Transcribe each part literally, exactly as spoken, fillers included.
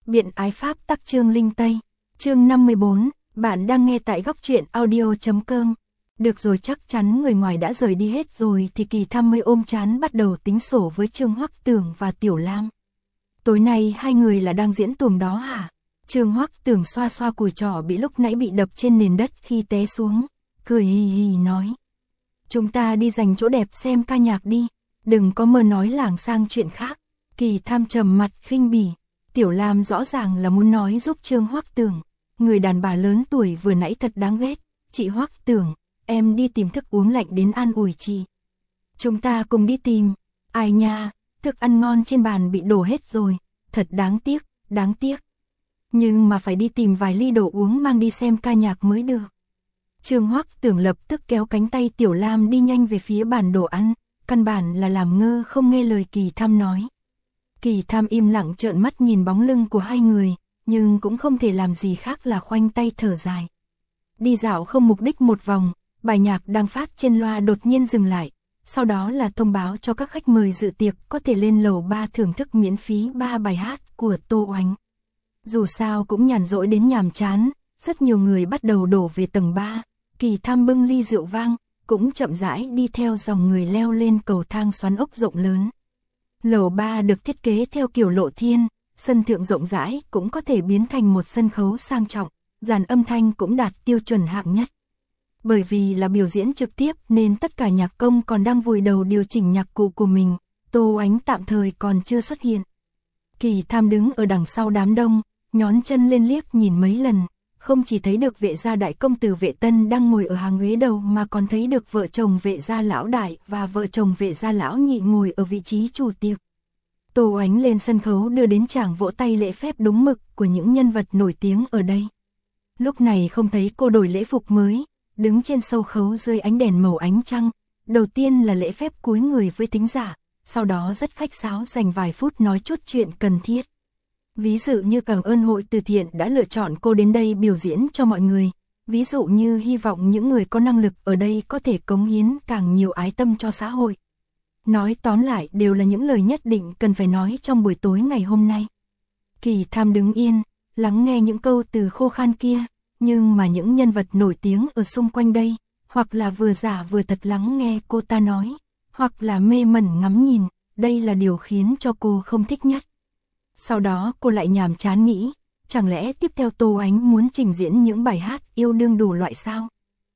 Biện ái pháp tắc chương linh Tây. Chương năm mươi bốn, bạn đang nghe tại góc truyện audio.com. Được rồi, chắc chắn người ngoài đã rời đi hết rồi thì Kỳ Tham mới ôm chán bắt đầu tính sổ với Trương Hoắc Tưởng và Tiểu Lam. Tối nay hai người là đang diễn tuồng đó hả? Trương Hoắc Tưởng xoa xoa cùi trỏ bị lúc nãy bị đập trên nền đất khi té xuống, cười hì hì nói. Chúng ta đi dành chỗ đẹp xem ca nhạc đi, đừng có mơ nói lảng sang chuyện khác. Kỳ Tham trầm mặt khinh bỉ. Tiểu Lam rõ ràng là muốn nói giúp Trương Hoắc Tưởng. Người đàn bà lớn tuổi vừa nãy thật đáng ghét. Chị Hoắc Tưởng, em đi tìm thức uống lạnh đến an ủi chị. Chúng ta cùng đi tìm. Ai nha, thức ăn ngon trên bàn bị đổ hết rồi. Thật đáng tiếc, đáng tiếc. Nhưng mà phải đi tìm vài ly đồ uống mang đi xem ca nhạc mới được. Trương Hoắc Tưởng lập tức kéo cánh tay Tiểu Lam đi nhanh về phía bàn đồ ăn. Căn bản là làm ngơ không nghe lời Kỳ Tham nói. Kỳ Tham im lặng trợn mắt nhìn bóng lưng của hai người, nhưng cũng không thể làm gì khác là khoanh tay thở dài. Đi dạo không mục đích một vòng, bài nhạc đang phát trên loa đột nhiên dừng lại, sau đó là thông báo cho các khách mời dự tiệc có thể lên lầu ba thưởng thức miễn phí ba bài hát của Tô Oánh. Dù sao cũng nhàn rỗi đến nhàm chán, rất nhiều người bắt đầu đổ về tầng ba, Kỳ Tham bưng ly rượu vang, cũng chậm rãi đi theo dòng người leo lên cầu thang xoắn ốc rộng lớn. Lầu ba được thiết kế theo kiểu lộ thiên, sân thượng rộng rãi cũng có thể biến thành một sân khấu sang trọng, dàn âm thanh cũng đạt tiêu chuẩn hạng nhất. Bởi vì là biểu diễn trực tiếp nên tất cả nhạc công còn đang vùi đầu điều chỉnh nhạc cụ của mình, Tô Oánh tạm thời còn chưa xuất hiện. Kỳ Tham đứng ở đằng sau đám đông, nhón chân lên liếc nhìn mấy lần, không chỉ thấy được vệ gia đại công tử Vệ Tân đang ngồi ở hàng ghế đầu mà còn thấy được vợ chồng vệ gia lão đại và vợ chồng vệ gia lão nhị ngồi ở vị trí chủ tiệc. Tô Oánh lên sân khấu đưa đến tràng vỗ tay lễ phép đúng mực của những nhân vật nổi tiếng ở đây. Lúc này không thấy cô đổi lễ phục mới, đứng trên sâu khấu dưới ánh đèn màu ánh trăng, đầu tiên là lễ phép cúi người với thính giả, sau đó rất khách sáo dành vài phút nói chút chuyện cần thiết. Ví dụ như cảm ơn hội từ thiện đã lựa chọn cô đến đây biểu diễn cho mọi người. Ví dụ như hy vọng những người có năng lực ở đây có thể cống hiến càng nhiều ái tâm cho xã hội. Nói tóm lại đều là những lời nhất định cần phải nói trong buổi tối ngày hôm nay. Kỳ Tham đứng yên, lắng nghe những câu từ khô khan kia, nhưng mà những nhân vật nổi tiếng ở xung quanh đây, hoặc là vừa giả vừa thật lắng nghe cô ta nói, hoặc là mê mẩn ngắm nhìn, đây là điều khiến cho cô không thích nhất. Sau đó cô lại nhàm chán nghĩ, chẳng lẽ tiếp theo Tô Oánh muốn trình diễn những bài hát yêu đương đủ loại sao?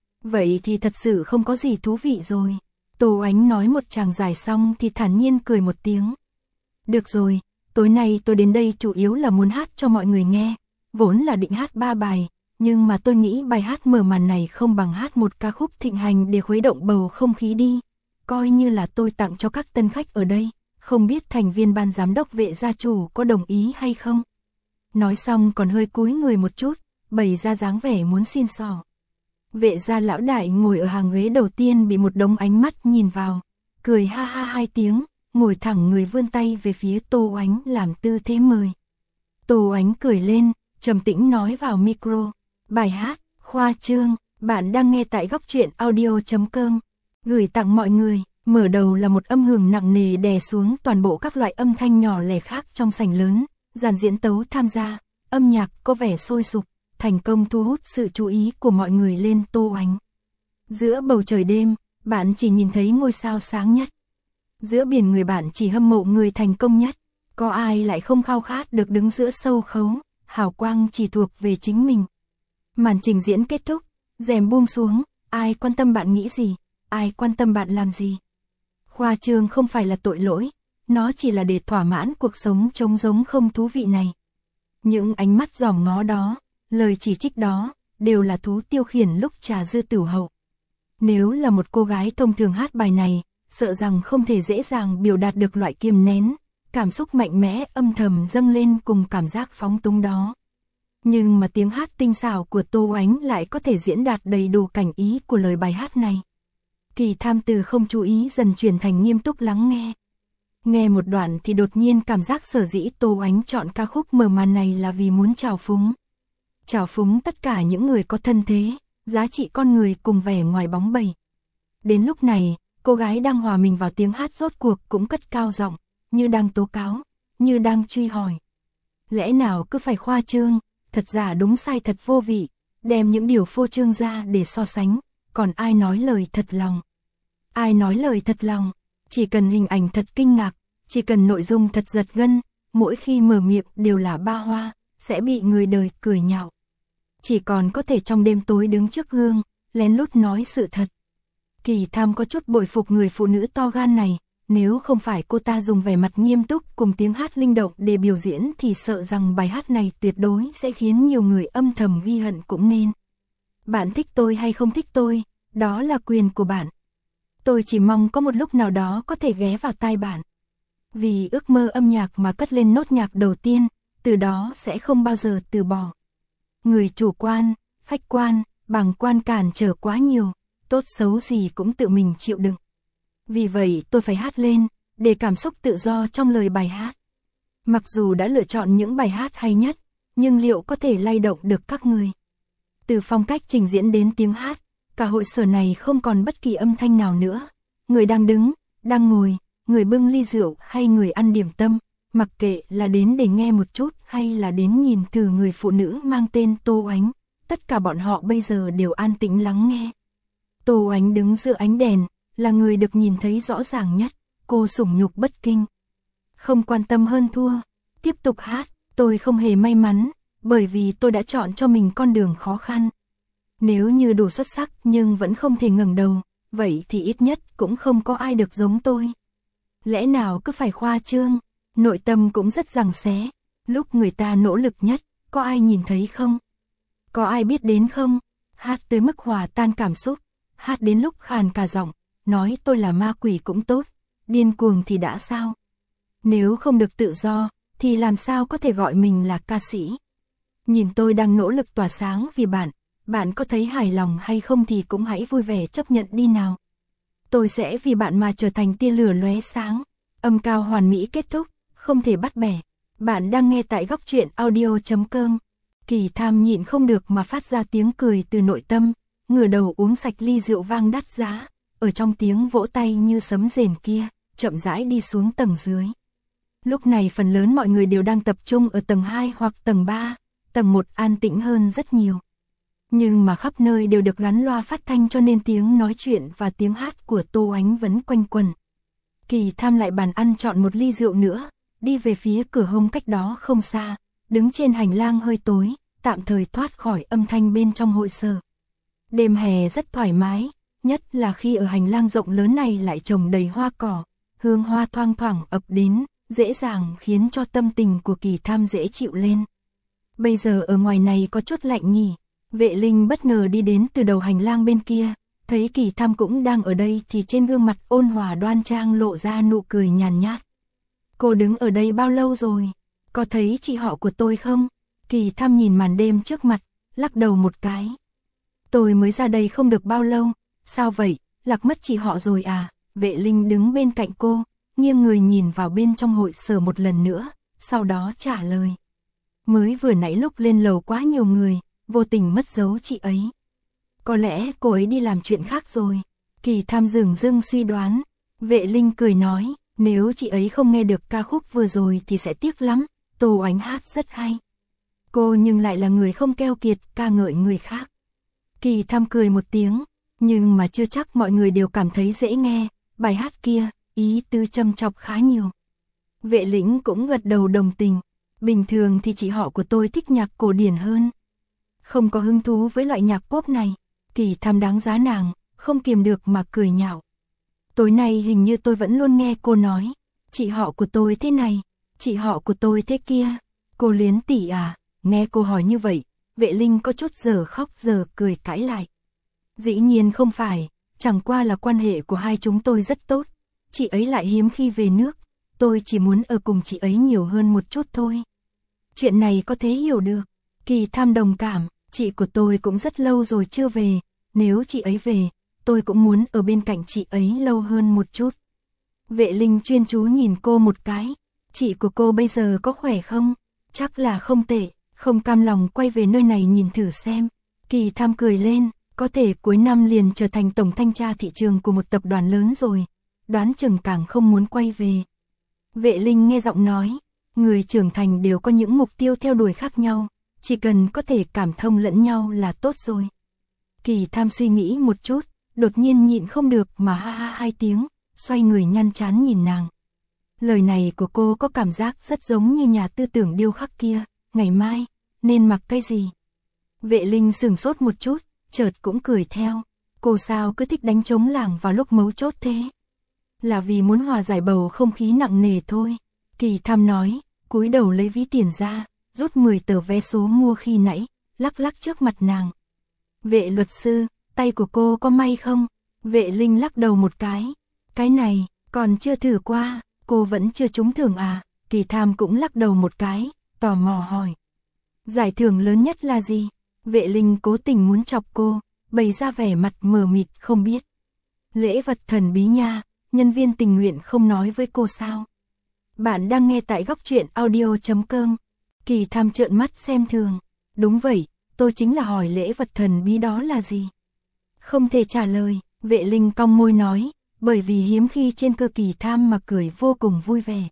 Vậy thì thật sự không có gì thú vị rồi. Tô Oánh nói một tràng dài xong thì thản nhiên cười một tiếng. Được rồi, tối nay tôi đến đây chủ yếu là muốn hát cho mọi người nghe, vốn là định hát ba bài, nhưng mà tôi nghĩ bài hát mở màn này không bằng hát một ca khúc thịnh hành để khuấy động bầu không khí đi, coi như là tôi tặng cho các tân khách ở đây. Không biết thành viên ban giám đốc vệ gia chủ có đồng ý hay không? Nói xong còn hơi cúi người một chút, bày ra dáng vẻ muốn xin xỏ. Vệ gia lão đại ngồi ở hàng ghế đầu tiên bị một đống ánh mắt nhìn vào, cười ha ha hai tiếng, ngồi thẳng người vươn tay về phía Tô Oánh làm tư thế mời. Tô Oánh cười lên, trầm tĩnh nói vào micro, bài hát, khoa trương, bạn đang nghe tại góc truyện audio.com, gửi tặng mọi người. Mở đầu là một âm hưởng nặng nề đè xuống toàn bộ các loại âm thanh nhỏ lẻ khác trong sảnh lớn, dàn diễn tấu tham gia, âm nhạc có vẻ sôi sục, thành công thu hút sự chú ý của mọi người lên Tô Oánh. Giữa bầu trời đêm, bạn chỉ nhìn thấy ngôi sao sáng nhất. Giữa biển người bạn chỉ hâm mộ người thành công nhất, có ai lại không khao khát được đứng giữa sâu khấu, hào quang chỉ thuộc về chính mình. Màn trình diễn kết thúc, rèm buông xuống, ai quan tâm bạn nghĩ gì, ai quan tâm bạn làm gì. Khoa trương không phải là tội lỗi, nó chỉ là để thỏa mãn cuộc sống trống rỗng không thú vị này. Những ánh mắt dòm ngó đó, lời chỉ trích đó, đều là thú tiêu khiển lúc trà dư tửu hậu. Nếu là một cô gái thông thường hát bài này, sợ rằng không thể dễ dàng biểu đạt được loại kiềm nén, cảm xúc mạnh mẽ âm thầm dâng lên cùng cảm giác phóng túng đó. Nhưng mà tiếng hát tinh xảo của Tô Oánh lại có thể diễn đạt đầy đủ cảnh ý của lời bài hát này. Kỳ Tham từ không chú ý dần chuyển thành nghiêm túc lắng nghe. Nghe một đoạn thì đột nhiên cảm giác sở dĩ Tô Oánh chọn ca khúc mở màn này là vì muốn trào phúng. Trào phúng tất cả những người có thân thế, giá trị con người cùng vẻ ngoài bóng bẩy. Đến lúc này, cô gái đang hòa mình vào tiếng hát rốt cuộc cũng cất cao giọng, như đang tố cáo, như đang truy hỏi. Lẽ nào cứ phải khoa trương, thật giả đúng sai thật vô vị, đem những điều phô trương ra để so sánh, còn ai nói lời thật lòng. Ai nói lời thật lòng, chỉ cần hình ảnh thật kinh ngạc, chỉ cần nội dung thật giật gân, mỗi khi mở miệng đều là ba hoa, sẽ bị người đời cười nhạo. Chỉ còn có thể trong đêm tối đứng trước gương, lén lút nói sự thật. Kỳ Tham có chút bội phục người phụ nữ to gan này, nếu không phải cô ta dùng vẻ mặt nghiêm túc cùng tiếng hát linh động để biểu diễn thì sợ rằng bài hát này tuyệt đối sẽ khiến nhiều người âm thầm ghi hận cũng nên. Bạn thích tôi hay không thích tôi, đó là quyền của bạn. Tôi chỉ mong có một lúc nào đó có thể ghé vào tai bạn. Vì ước mơ âm nhạc mà cất lên nốt nhạc đầu tiên, từ đó sẽ không bao giờ từ bỏ. Người chủ quan, khách quan, bàng quan cản trở quá nhiều, tốt xấu gì cũng tự mình chịu đựng. Vì vậy tôi phải hát lên, để cảm xúc tự do trong lời bài hát. Mặc dù đã lựa chọn những bài hát hay nhất, nhưng liệu có thể lay động được các người? Từ phong cách trình diễn đến tiếng hát, cả hội sở này không còn bất kỳ âm thanh nào nữa. Người đang đứng, đang ngồi, người bưng ly rượu hay người ăn điểm tâm, mặc kệ là đến để nghe một chút hay là đến nhìn thử người phụ nữ mang tên Tô Oánh, tất cả bọn họ bây giờ đều an tĩnh lắng nghe. Tô Oánh đứng giữa ánh đèn, là người được nhìn thấy rõ ràng nhất, cô sủng nhục bất kinh. Không quan tâm hơn thua, tiếp tục hát, tôi không hề may mắn, bởi vì tôi đã chọn cho mình con đường khó khăn. Nếu như đủ xuất sắc nhưng vẫn không thể ngẩng đầu, vậy thì ít nhất cũng không có ai được giống tôi. Lẽ nào cứ phải khoa trương, nội tâm cũng rất giằng xé, lúc người ta nỗ lực nhất, có ai nhìn thấy không? Có ai biết đến không? Hát tới mức hòa tan cảm xúc, hát đến lúc khàn cả giọng, nói tôi là ma quỷ cũng tốt, điên cuồng thì đã sao? Nếu không được tự do, thì làm sao có thể gọi mình là ca sĩ? Nhìn tôi đang nỗ lực tỏa sáng vì bạn, bạn có thấy hài lòng hay không thì cũng hãy vui vẻ chấp nhận đi nào. Tôi sẽ vì bạn mà trở thành tia lửa lóe sáng, âm cao hoàn mỹ kết thúc, không thể bắt bẻ. Bạn đang nghe tại góc truyện audio chấm com. Kỳ Tham nhịn không được mà phát ra tiếng cười từ nội tâm, ngửa đầu uống sạch ly rượu vang đắt giá, ở trong tiếng vỗ tay như sấm rền kia, chậm rãi đi xuống tầng dưới. Lúc này phần lớn mọi người đều đang tập trung ở tầng hai hoặc tầng ba, tầng một an tĩnh hơn rất nhiều. Nhưng mà khắp nơi đều được gắn loa phát thanh cho nên tiếng nói chuyện và tiếng hát của Tô Oánh vẫn quanh quẩn. Kỳ Tham lại bàn ăn chọn một ly rượu nữa, đi về phía cửa hông cách đó không xa, đứng trên hành lang hơi tối, tạm thời thoát khỏi âm thanh bên trong hội sở. Đêm hè rất thoải mái, nhất là khi ở hành lang rộng lớn này lại trồng đầy hoa cỏ, hương hoa thoang thoảng ập đến, dễ dàng khiến cho tâm tình của Kỳ Tham dễ chịu lên. Bây giờ ở ngoài này có chút lạnh nhỉ? Vệ Linh bất ngờ đi đến từ đầu hành lang bên kia, thấy Kỳ Tham cũng đang ở đây thì trên gương mặt ôn hòa đoan trang lộ ra nụ cười nhàn nhạt. Cô đứng ở đây bao lâu rồi? Có thấy chị họ của tôi không? Kỳ Tham nhìn màn đêm trước mặt, lắc đầu một cái. Tôi mới ra đây không được bao lâu, sao vậy, lạc mất chị họ rồi à? Vệ Linh đứng bên cạnh cô, nghiêng người nhìn vào bên trong hội sở một lần nữa, sau đó trả lời. Mới vừa nãy lúc lên lầu quá nhiều người, vô tình mất dấu chị ấy. Có lẽ cô ấy đi làm chuyện khác rồi. Kỳ Tham dửng dưng suy đoán. Vệ Linh cười nói, nếu chị ấy không nghe được ca khúc vừa rồi thì sẽ tiếc lắm, Tô Oánh hát rất hay. Cô nhưng lại là người không keo kiệt ca ngợi người khác. Kỳ Tham cười một tiếng, nhưng mà chưa chắc mọi người đều cảm thấy dễ nghe, bài hát kia, ý tứ châm chọc khá nhiều. Vệ Lĩnh cũng gật đầu đồng tình, bình thường thì chị họ của tôi thích nhạc cổ điển hơn. Không có hứng thú với loại nhạc pop này. Kỳ Tham đáng giá nàng, không kiềm được mà cười nhạo. Tối nay hình như tôi vẫn luôn nghe cô nói, chị họ của tôi thế này, chị họ của tôi thế kia. Cô Liến tỷ à? Nghe cô hỏi như vậy, Vệ Linh có chút giờ khóc giờ cười cãi lại. Dĩ nhiên không phải, chẳng qua là quan hệ của hai chúng tôi rất tốt. Chị ấy lại hiếm khi về nước, tôi chỉ muốn ở cùng chị ấy nhiều hơn một chút thôi. Chuyện này có thể hiểu được. Kỳ Tham đồng cảm, chị của tôi cũng rất lâu rồi chưa về, nếu chị ấy về, tôi cũng muốn ở bên cạnh chị ấy lâu hơn một chút. Vệ Linh chuyên chú nhìn cô một cái, chị của cô bây giờ có khỏe không? Chắc là không tệ, không cam lòng quay về nơi này nhìn thử xem. Kỳ Tham cười lên, có thể cuối năm liền trở thành tổng thanh tra thị trường của một tập đoàn lớn rồi, đoán chừng càng không muốn quay về. Vệ Linh nghe giọng nói, Người trưởng thành đều có những mục tiêu theo đuổi khác nhau, chỉ cần có thể cảm thông lẫn nhau là tốt rồi. Kỳ Tham suy nghĩ một chút, đột nhiên nhịn không được mà ha ha hai tiếng, xoay người nhăn trán nhìn nàng. Lời này của cô có cảm giác rất giống như nhà tư tưởng điêu khắc kia, ngày mai, nên mặc cái gì? Vệ Linh sửng sốt một chút, chợt cũng cười theo. Cô sao cứ thích đánh trống lảng vào lúc mấu chốt thế? Là vì muốn hòa giải bầu không khí nặng nề thôi. Kỳ Tham nói, cúi đầu lấy ví tiền ra, rút mười tờ vé số mua khi nãy, lắc lắc trước mặt nàng. Vệ luật sư, tay của cô có may không? Vệ Linh lắc đầu một cái. Cái này, còn chưa thử qua, cô vẫn chưa trúng thưởng à? Kỳ Tham cũng lắc đầu một cái, tò mò hỏi. Giải thưởng lớn nhất là gì? Vệ Linh cố tình muốn chọc cô, bày ra vẻ mặt mờ mịt không biết. Lễ vật thần bí nha, nhân viên tình nguyện không nói với cô sao? Bạn đang nghe tại góc truyện audio chấm com. Kỳ Tham trợn mắt xem thường. Đúng vậy, tôi chính là hỏi lễ vật thần bí đó là gì? Không thể trả lời, Vệ Linh cong môi nói, bởi vì hiếm khi trên cơ Kỳ Tham mà cười vô cùng vui vẻ.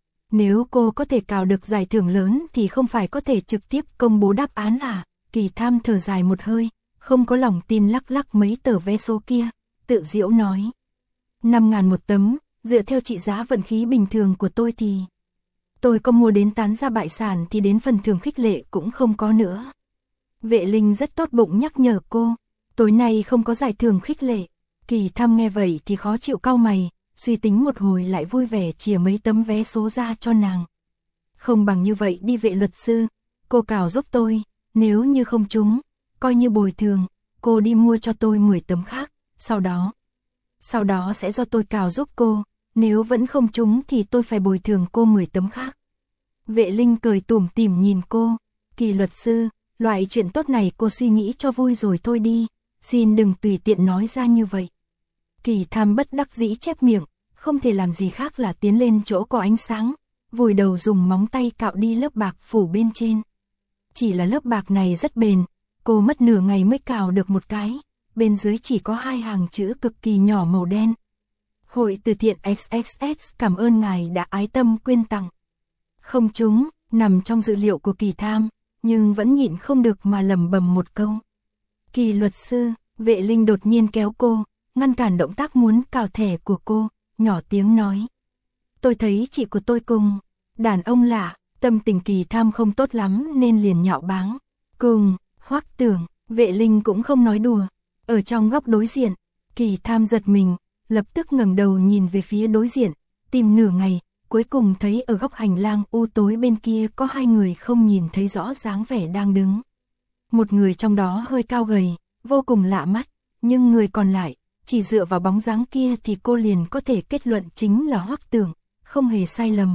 Nếu cô có thể cào được giải thưởng lớn thì không phải có thể trực tiếp công bố đáp án à? Kỳ Tham thở dài một hơi, không có lòng tin lắc lắc mấy tờ vé số kia, tự giễu nói. năm ngàn một tấm, dựa theo trị giá vận khí bình thường của tôi thì... Tôi có mua đến tán ra bại sản thì đến phần thưởng khích lệ cũng không có nữa. Vệ Linh rất tốt bụng nhắc nhở cô, tối nay không có giải thưởng khích lệ. Kỳ Tham nghe vậy thì khó chịu cau mày, suy tính một hồi lại vui vẻ chìa mấy tấm vé số ra cho nàng. Không bằng như vậy đi Vệ luật sư, cô cào giúp tôi, nếu như không trúng, coi như bồi thường, cô đi mua cho tôi mười tấm khác, sau đó... Sau đó sẽ do tôi cào giúp cô, nếu vẫn không trúng thì tôi phải bồi thường cô mười tấm khác. Vệ Linh cười tủm tỉm nhìn cô, Kỳ luật sư, loại chuyện tốt này cô suy nghĩ cho vui rồi thôi đi, xin đừng tùy tiện nói ra như vậy. Kỳ Tham bất đắc dĩ chép miệng, không thể làm gì khác là tiến lên chỗ có ánh sáng, vùi đầu dùng móng tay cạo đi lớp bạc phủ bên trên. Chỉ là lớp bạc này rất bền, cô mất nửa ngày mới cào được một cái, bên dưới chỉ có hai hàng chữ cực kỳ nhỏ màu đen. Hội từ thiện ích ích ích cảm ơn ngài đã ái tâm quyên tặng. Không trúng, nằm trong dự liệu của Kỳ Tham, nhưng vẫn nhịn không được mà lẩm bẩm một câu. Kỳ luật sư, Vệ Linh đột nhiên kéo cô, ngăn cản động tác muốn cào thẻ của cô, nhỏ tiếng nói. Tôi thấy chị của tôi cùng, đàn ông lạ, tâm tình Kỳ Tham không tốt lắm nên liền nhạo báng. Cùng, Hoắc Tưởng, Vệ Linh cũng không nói đùa. Ở trong góc đối diện, Kỳ Tham giật mình, lập tức ngẩng đầu nhìn về phía đối diện, tìm nửa ngày, cuối cùng thấy ở góc hành lang u tối bên kia có hai người không nhìn thấy rõ dáng vẻ đang đứng. Một người trong đó hơi cao gầy, vô cùng lạ mắt, nhưng người còn lại, chỉ dựa vào bóng dáng kia thì cô liền có thể kết luận chính là Hoắc Tưởng, không hề sai lầm.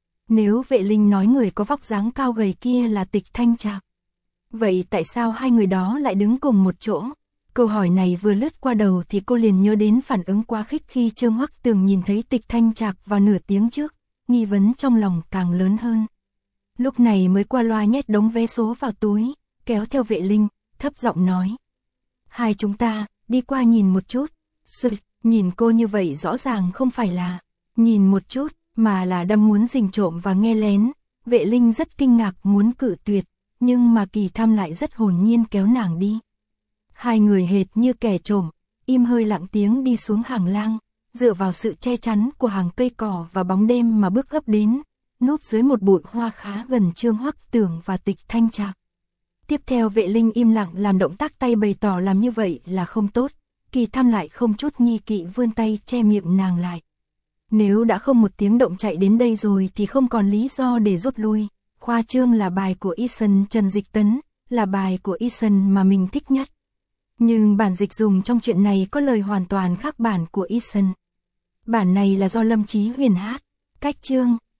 Nếu Vệ Linh nói người có vóc dáng cao gầy kia là Tịch Thanh Trạc, vậy tại sao hai người đó lại đứng cùng một chỗ? Câu hỏi này vừa lướt qua đầu thì cô liền nhớ đến phản ứng quá khích khi Trương Hoắc Tưởng nhìn thấy Tịch Thanh Trạc vào nửa tiếng trước, nghi vấn trong lòng càng lớn hơn. Lúc này mới qua loa nhét đống vé số vào túi, kéo theo Vệ Linh, thấp giọng nói. Hai chúng ta, đi qua nhìn một chút. Sự, nhìn cô như vậy rõ ràng không phải là nhìn một chút, mà là đâm muốn rình trộm và nghe lén. Vệ Linh rất kinh ngạc muốn cự tuyệt, nhưng mà Kỳ Tham lại rất hồn nhiên kéo nàng đi. Hai người hệt như kẻ trộm, im hơi lặng tiếng đi xuống hàng lang, dựa vào sự che chắn của hàng cây cỏ và bóng đêm mà bước gấp đến, núp dưới một bụi hoa khá gần Trương Hoắc Tưởng và Tịch Thanh Trạc. Tiếp theo Vệ Linh im lặng làm động tác tay bày tỏ làm như vậy là không tốt, Kỳ Tham lại không chút nghi kỵ vươn tay che miệng nàng lại. Nếu đã không một tiếng động chạy đến đây rồi thì không còn lý do để rút lui. Khoa trương là bài của Eason Trần Dịch Tấn, là bài của Eason mà mình thích nhất. Nhưng bản dịch dùng trong chuyện này có lời hoàn toàn khác bản của Eason. Bản này là do Lâm Chí Huyền hát, cách chương.